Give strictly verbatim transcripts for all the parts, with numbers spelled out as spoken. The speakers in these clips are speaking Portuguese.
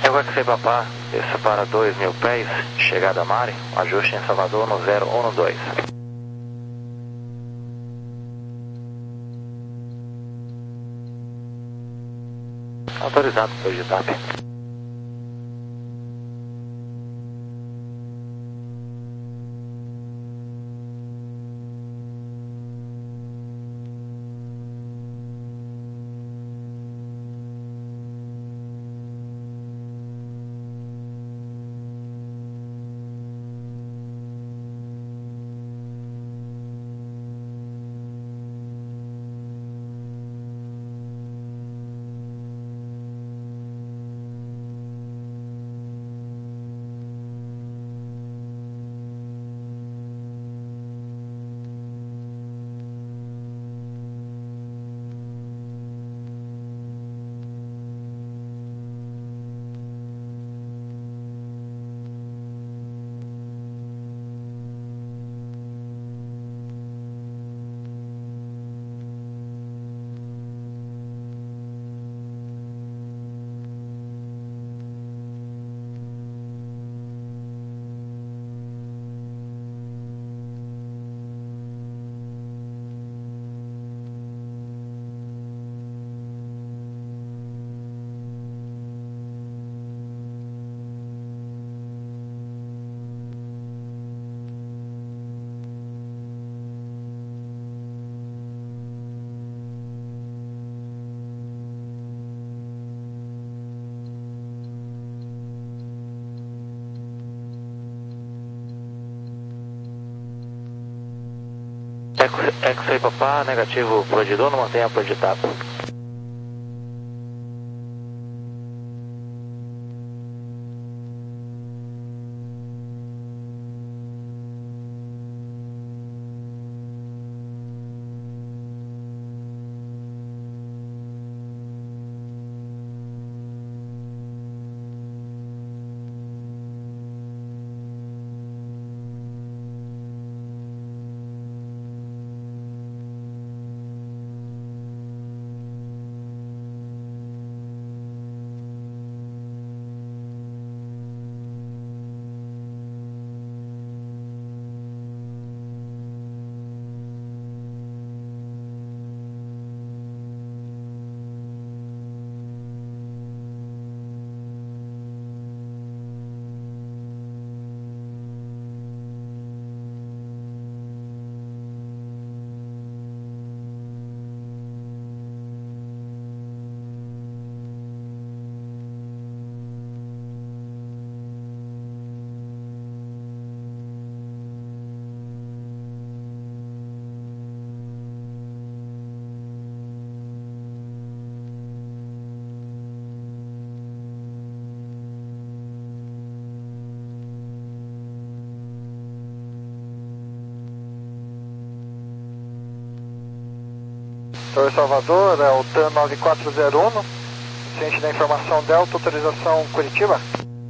Água que sei papá, desça para dois mil pés, chegada a Mare, ajuste em Salvador no zero um dois. Autorizado para o G T A P. X-Ray papá, negativo pro Edidor, não mantenha pro Editap. Torre Salvador, é o T A N nove quatro zero um, ciente da informação Delta, autorização Curitiba.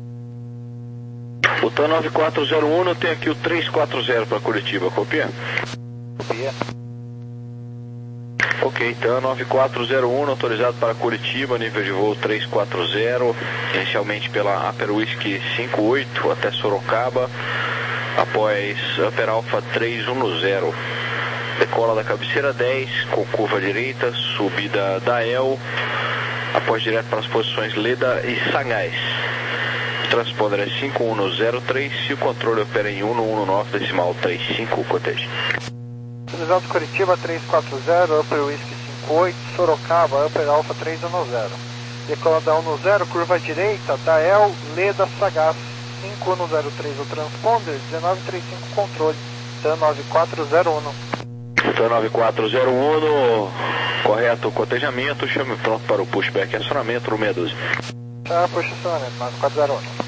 O T A N nove quatro zero um tem aqui o três quatro zero para Curitiba, copia? Copia. Ok, T A N nove quatro zero um autorizado para Curitiba, nível de voo três quatro zero, inicialmente pela Upper Whiskey cinco oito até Sorocaba, após Upper Alpha três um zero. Decola da cabeceira dez, com curva direita, subida da El, após direto para as posições Leda e Sagaz. O transponder é cinco um zero três e o controle opera em um um nove decimal trinta e cinco, cotejo. Autorizado Curitiba três quatro zero, Upper Whiskey cinco oito, Sorocaba, Upper Alpha três um zero. Decola da um zero, curva direita, da El, Leda, Sagaz, cinco um zero três o transponder, dezenove trinta e cinco controle, T A N nove quatro zero um. T A N nove quatro zero um, correto o cotejamento, chame pronto para o pushback e acionamento no seis doze. Tá, puxa acionamento, nove quatro zero um.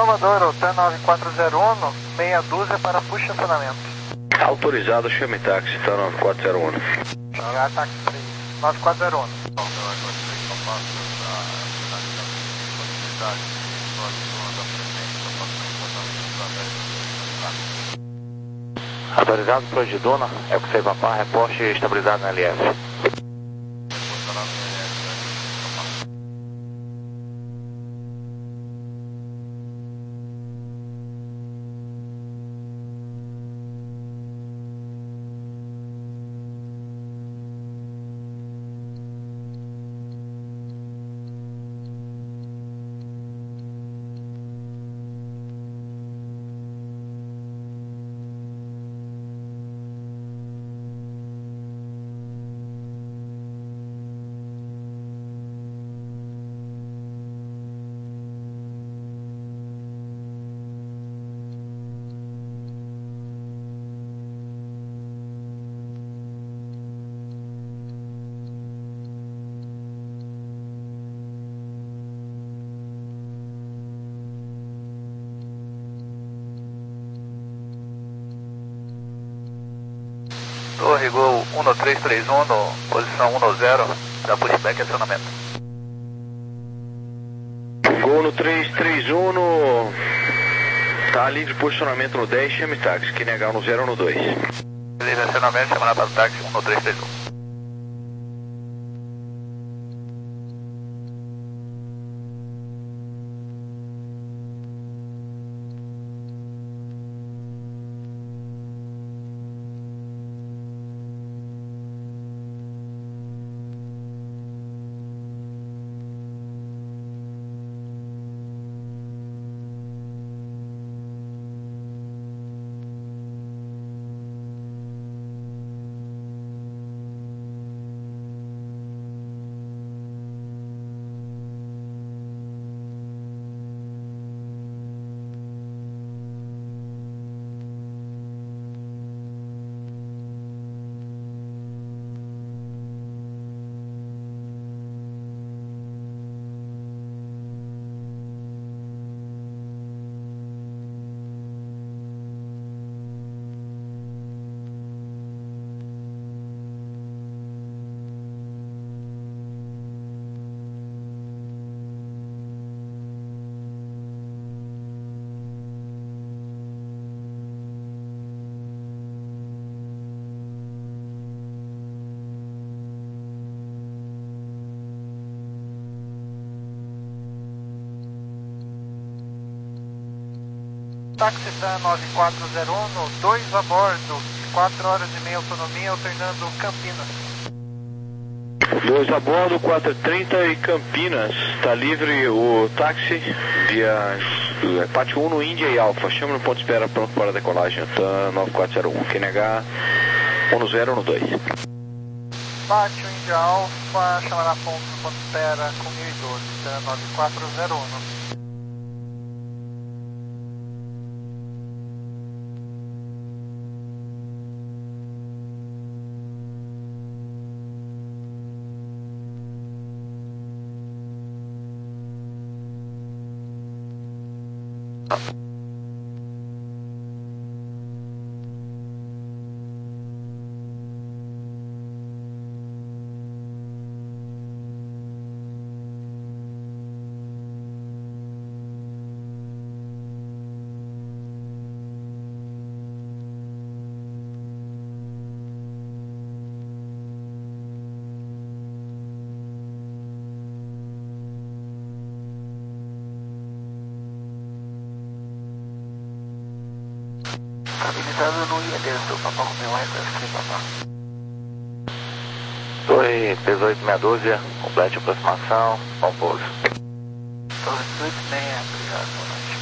Salvador, Hotel nove quatro zero um, meia dúzia para puxa acionamento. Autorizado, chame táxi, tá nove quatro zero um. Já táxi três, nove quatro zero um. Autorizado para de Duna, é o que você papá, reporte estabilizado na L F. Torre Gol um três três um, posição um zero, da pushback acionamento. Gol no três três um, no... tá livre posicionamento no dez, chame táxi, Q N H no zero no dois. Livre acionamento, chamada para o táxi um três três um. Táxi Tan nove quatro zero um, dois a bordo, quatro horas e meia autonomia, alternando Campinas. dois a bordo, quatro e trinta e Campinas. Está livre o táxi via Pátio um no Índia e Alfa. Chama no ponto de espera pronto para a decolagem. Tan nove quatro zero um, Q N H um zero no dois. Pátio Índia Alfa, chamará ponto no ponto de espera com mil e doze, Tan nove quatro zero um. Habilitado no I A D, do Papa Romeo Request, Papa. Torre dezoito meia dúzia, complete aproximação, bom pouso. Torre dezoito meia, obrigado, boa noite.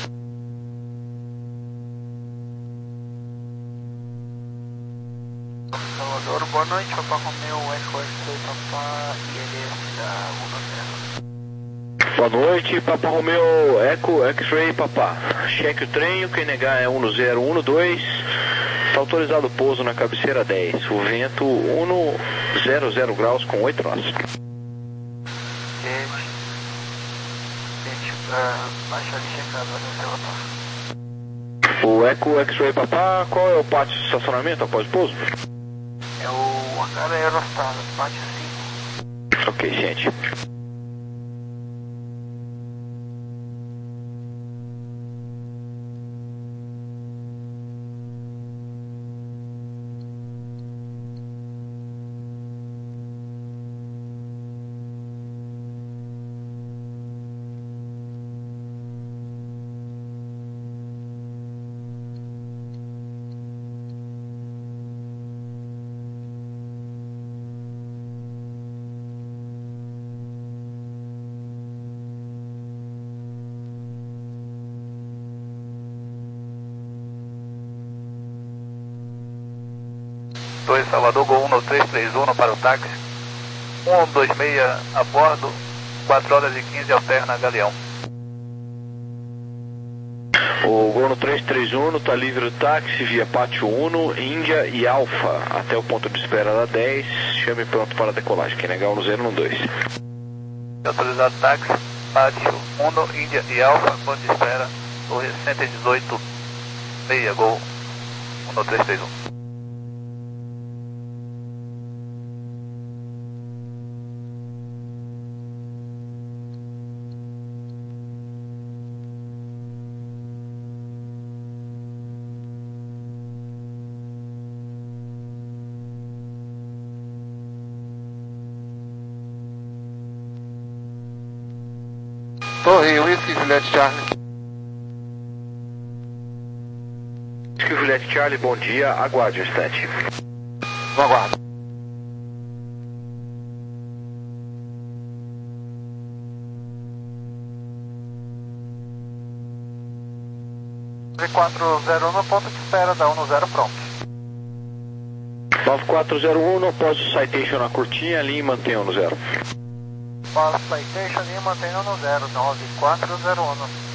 Salvador, boa noite, Papa Romeo, Echo X-Ray, Papa, I L S da um zero. Boa noite, Papa Romeo, Echo X-Ray, Papa. Cheque o trem, o Q N H é um zero um dois. Está autorizado o pouso na cabeceira dez. O vento um zero zero graus com oito nós. Gente, gente, Baixa ali checando, vai no relatório. O Eco X-Ray Papá, qual é o pátio de estacionamento após o pouso? É o H Aerostar, pátio cinco. Ok, gente. dois Salvador, Gol um três três um para o táxi. um dois seis a bordo, quatro horas e quinze alterna Galeão. O Gol três três um está livre do táxi via Pátio um, Índia e Alfa, até o ponto de espera da dez, chame pronto para a decolagem, quem negar no zero um dois. Autorizado táxi, Pátio um, Índia e Alfa, ponto de espera, Torre cento e dezoito, seis, Gol um três três um. Torre, Whisky, Juliette Charlie. Whisky, Juliette Charlie, bom dia, aguarde um instante. No aguardo. quatro zero um no ponto de espera da um zero pronto. nove quatro zero um, após o citation na curtinha, ali e mantenha no zero. Para citation e mantenha no zero, nove quatro zero um.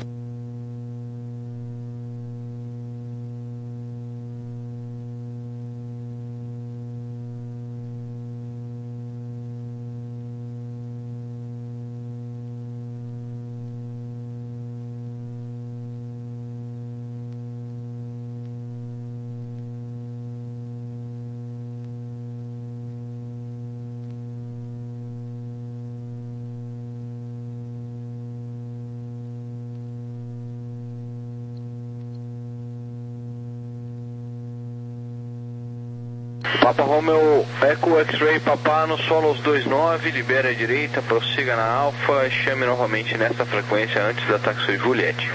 Papa Romeo, Eco X-Ray Papá no Solos dois nove, libere a direita, prossiga na Alfa, chame novamente nessa frequência antes da táxi Juliette.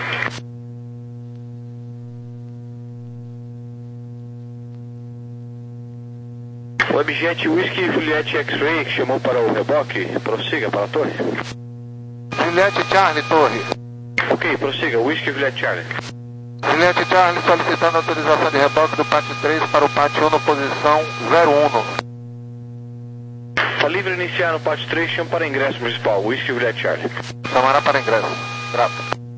Webjet Whisky Juliette X-Ray, que chamou para o reboque, prossiga para a torre. Juliette Charlie, torre. Ok, prossiga, Whisky Juliette Charlie. Juliette Charlie solicitando autorização de reboque do pátio três para o pátio um, posição zero um. Está livre iniciar no pátio três, chame para ingresso municipal, Whisky Juliette Charlie. Chamará para ingresso. Grato.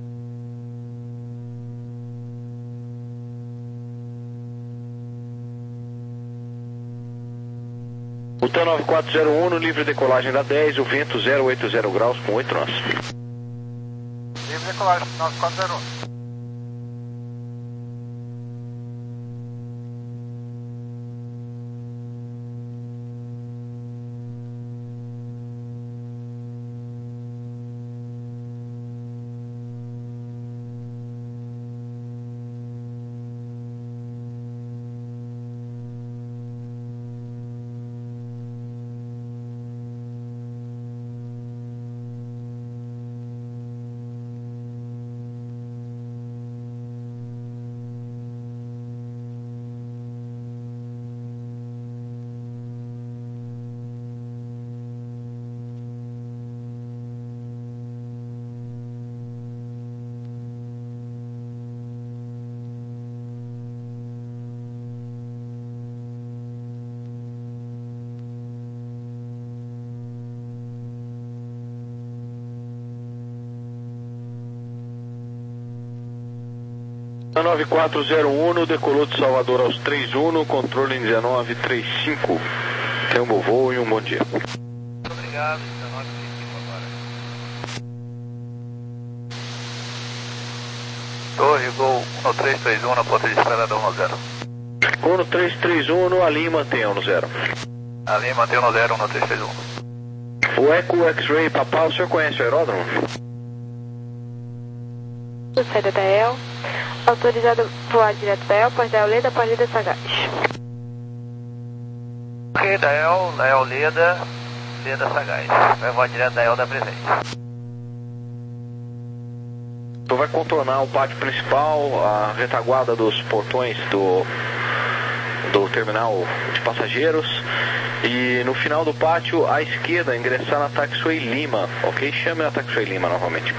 O T A nove quatro zero um no livre decolagem da dez, o vento zero oito zero graus com oito nós. Livre decolagem nove quatro zero um. nove quatro zero um, decolou de Salvador aos três um, controle dezenove trinta e cinco. Tenha um bom voo e um bom dia. Muito obrigado, dezenove trinta e cinco agora. um três três um na ponta de espera da um zero. um três três um, a linha mantém um zero. A linha mantém um zero, um três três um. O Eco X-Ray Papá, o senhor conhece o aeródromo? Saída da E L, autorizado a voar direto da E L, após da E L Leda, após Leda Sagaz. Ok, da E L, da E L Leda, Leda Sagaz. Vai voar direto da E L da presente. Tu vai contornar o pátio principal, a retaguarda dos portões do, do terminal de passageiros e no final do pátio, à esquerda, ingressar na Taxiway Lima, ok? Chame a Taxiway Lima novamente.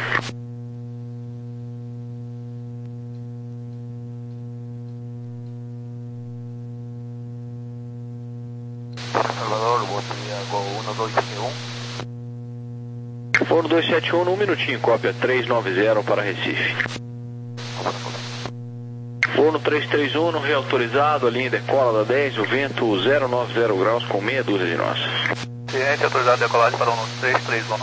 Salvador, bom dia, Gol um dois sete um. um dois sete um, um minutinho, cópia três nove zero para Recife. um três três um, no reautorizado, a linha decola da dez, o vento zero nove zero graus com meia dúzia de nós. Cliente autorizado a decolagem para um três três um.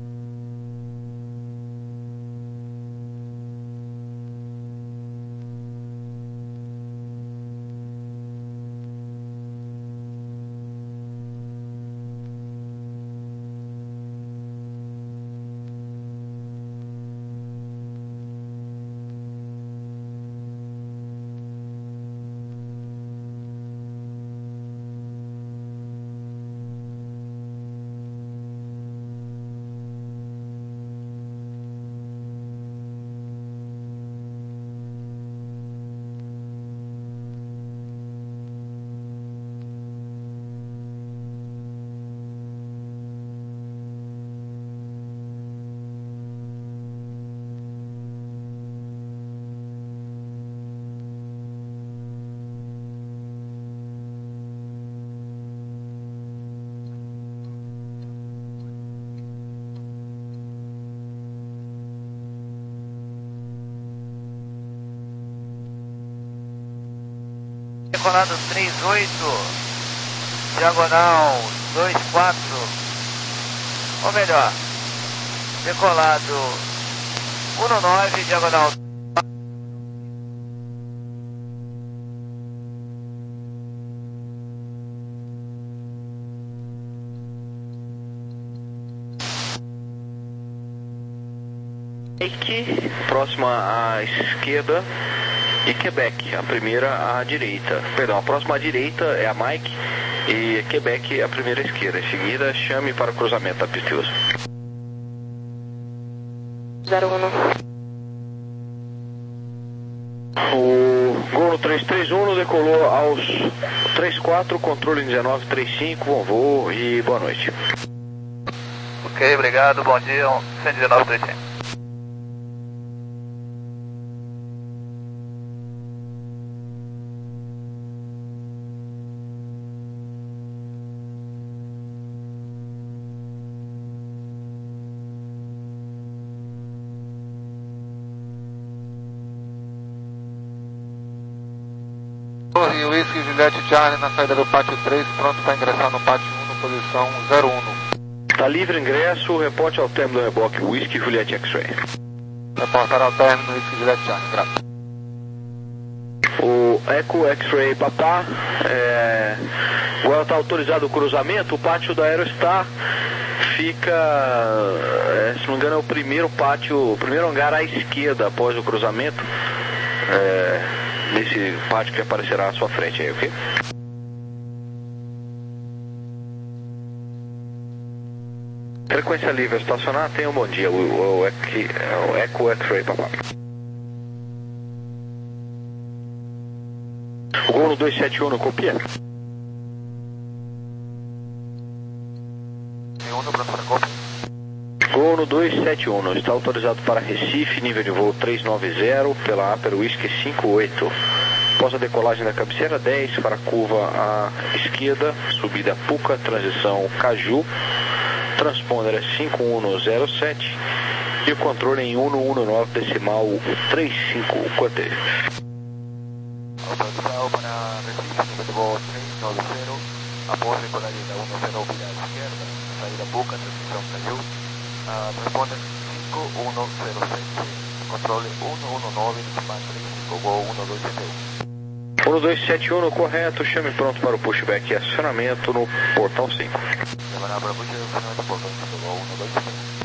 Decolado três oito, diagonal dois quatro, ou melhor, decolado um nove, diagonal. Aqui, próxima à esquerda, e Quebec, a primeira à direita. Perdão, a próxima à direita é a Mike e Quebec a primeira à esquerda. Em seguida, chame para o cruzamento da pista uso. zero um. O Gol três três um decolou aos três quatro, controle dezenove trinta e cinco, bom voo e boa noite. Ok, obrigado, bom dia, cento e dezenove trinta e cinco. Torre Whisky Juliette Charlie na saída do pátio três, pronto para ingressar no pátio um, no posição zero um. Está livre ingresso, reporte ao término do reboque Whisky Juliette X-Ray. Reportar ao término Whisky Juliette Charlie, graças. O Eco X-Ray Papá, é, agora está autorizado o cruzamento, o pátio da Aerostar fica, é, se não me engano é o primeiro pátio, o primeiro hangar à esquerda após o cruzamento. É, nesse pátio que aparecerá à sua frente aí, ok? Frequência livre a estacionar, tenha um bom dia, o, o, o, o Eco X-Ray Papá. O Gol no dois sete um não copia? Nenhum no pronto para cópia. Gol no dois sete um, está autorizado para Recife, nível de voo três nove zero, pela Aper Whisky cinco oito. Após a decolagem da cabeceira dez, para a curva à esquerda, subida Puca, transição Caju, transponder é cinco um zero sete e o controle em um um nove decimal trinta e cinco, cortejo. Autorizado para Recife, nível de voo três nove zero, após decolagem da um zero vira à esquerda, saída Puca, transição Caju. Uh, responde cinco um zero sete, controle um um nove, decimal trinta e cinco, Gol um dois sete um. um dois sete um, correto, chame pronto para o pushback e acionamento no portão cinco. Devagar para pushback e acionamento no portão cinco, Gol um dois sete um.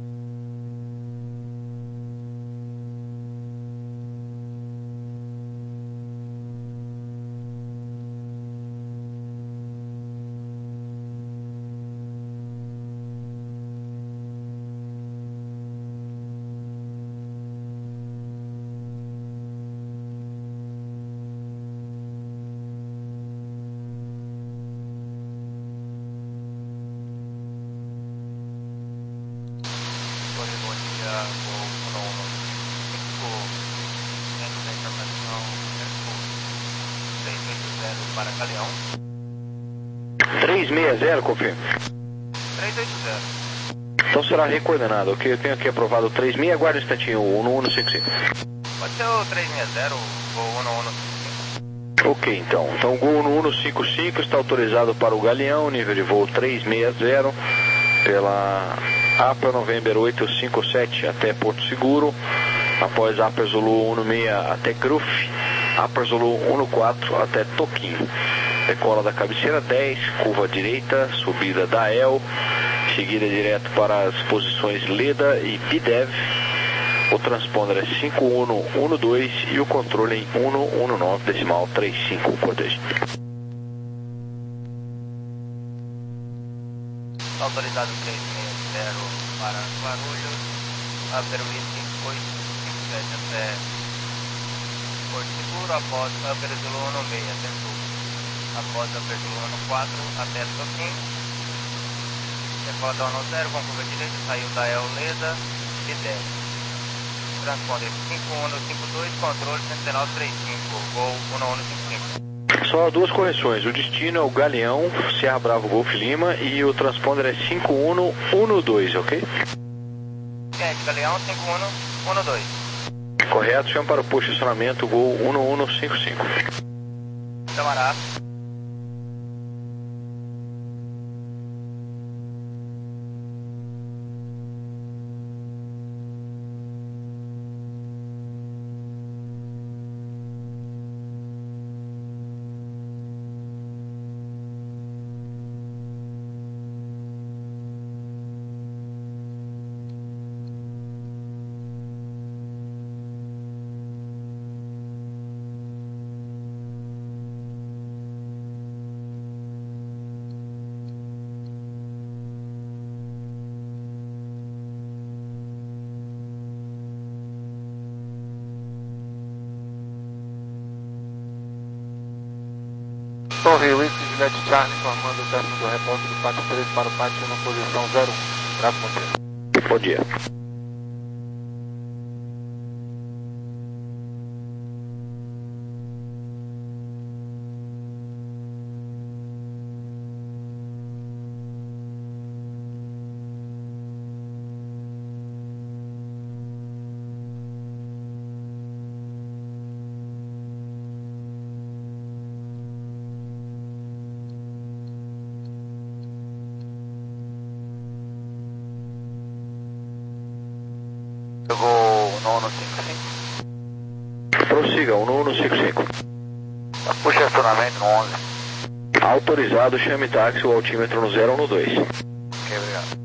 Para Galeão. três seis zero, confirma. três oito zero. Então será recoordenado, ok? Eu tenho aqui aprovado três seis, aguarda um instantinho, o um um cinco cinco. Pode ser o três seis zero, ou o um um cinco cinco. Ok, então. Então o Gol um um cinco cinco está autorizado para o Galeão, nível de voo três seis zero, pela A P A November oito cinco sete até Porto Seguro, após A P A Zulu um seis até Gruf, A P A Zulu um quatro até Toquinho. Decola da cabeceira dez, curva direita, subida da E L, seguida direto para as posições Leda e P D E V. O transponder é cinco um um dois e o controle em um um nove decimal trinta e cinco, cortejo. Autorizado três seis zero para Guarulhos, Upper Whisky oito cinco sete até Porto Seguro, após Upper Zulu um seis até Sul, após Upper Zulu um quatro até Toquinho, decola da um zero com curva direita, saiu da E L Leda e dez. Transponder cinco um cinco dois, controle cento e nove trinta e cinco, Gol um um cinco cinco. Só duas correções, o destino é o Galeão, Serra Bravo Golf Lima, e o transponder é cinco um um dois, ok? É, Galeão cinco um um dois. Correto, chama para o posicionamento Gol um um cinco cinco. Camará. Torre Whisky Juliette Charlie, informando o término do repórter do pátio três para o pátio na posição zero um. Bravo, bom dia. Bom dia. Pegou um um cinco cinco. Prossiga, um um cinco cinco. Puxa acionamento no onze. Autorizado, chame táxi, o altímetro no zero um dois. Ok, obrigado.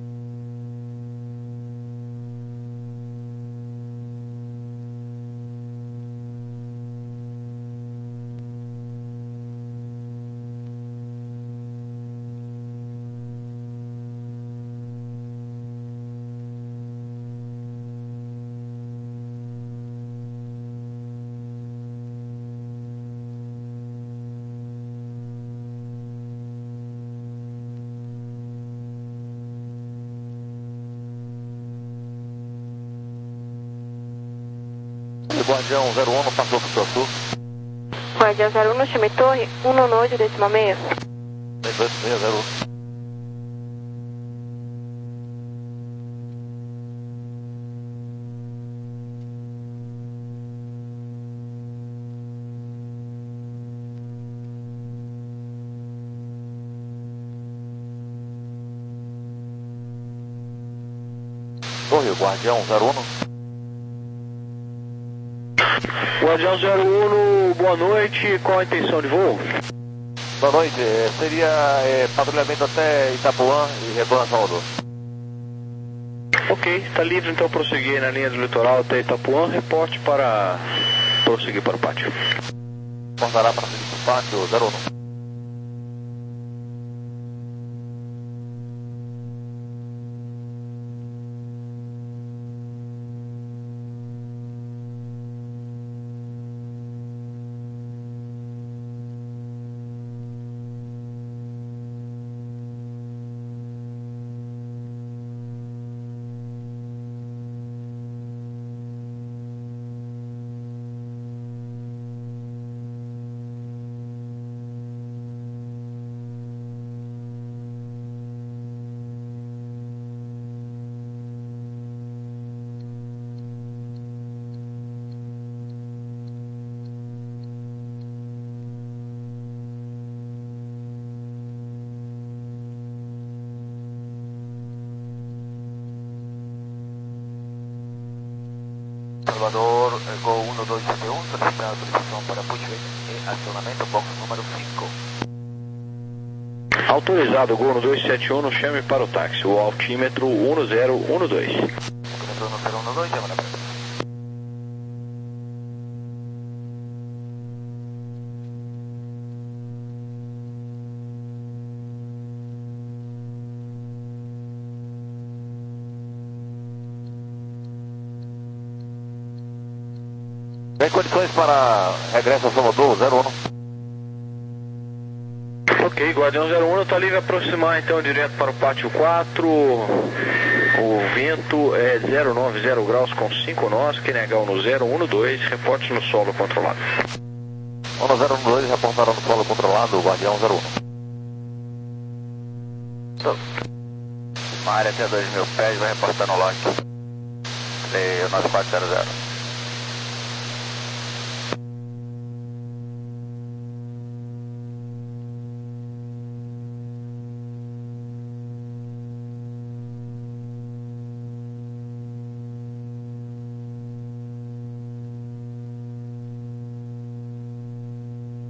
Guardião zero um, passou para o seu sul. Guardião zero um, chame torre, um nono decimal meio. dois dois seis zero um. Torre, Guardião zero um. Guardião zero um, boa noite, qual a intenção de voo? Boa noite, seria é, patrulhamento até Itapuã e retorno a Salvador. Ok, está livre então prosseguir na linha do litoral até Itapuã, reporte para prosseguir para o pátio. Reportará para o pátio zero um. Salvador, Go um dois sete um, solicitando autorização para push e acionamento, box número cinco. Autorizado, Go um dois sete um, chame para o táxi, o altímetro um zero um dois. Altímetro um zero um dois, chama na frente. Tem condições para regresso a Salvador, zero um. Ok, Guardião zero um, está livre a aproximar então direto para o pátio quatro. O vento é zero nove zero graus com cinco nós, Q N H no zero um dois, reporte no solo controlado. um zero um dois, reportaram no solo controlado, Guardião zero um. Uma área até dois mil pés, vai reportar no lote. E o nosso quatro zero zero.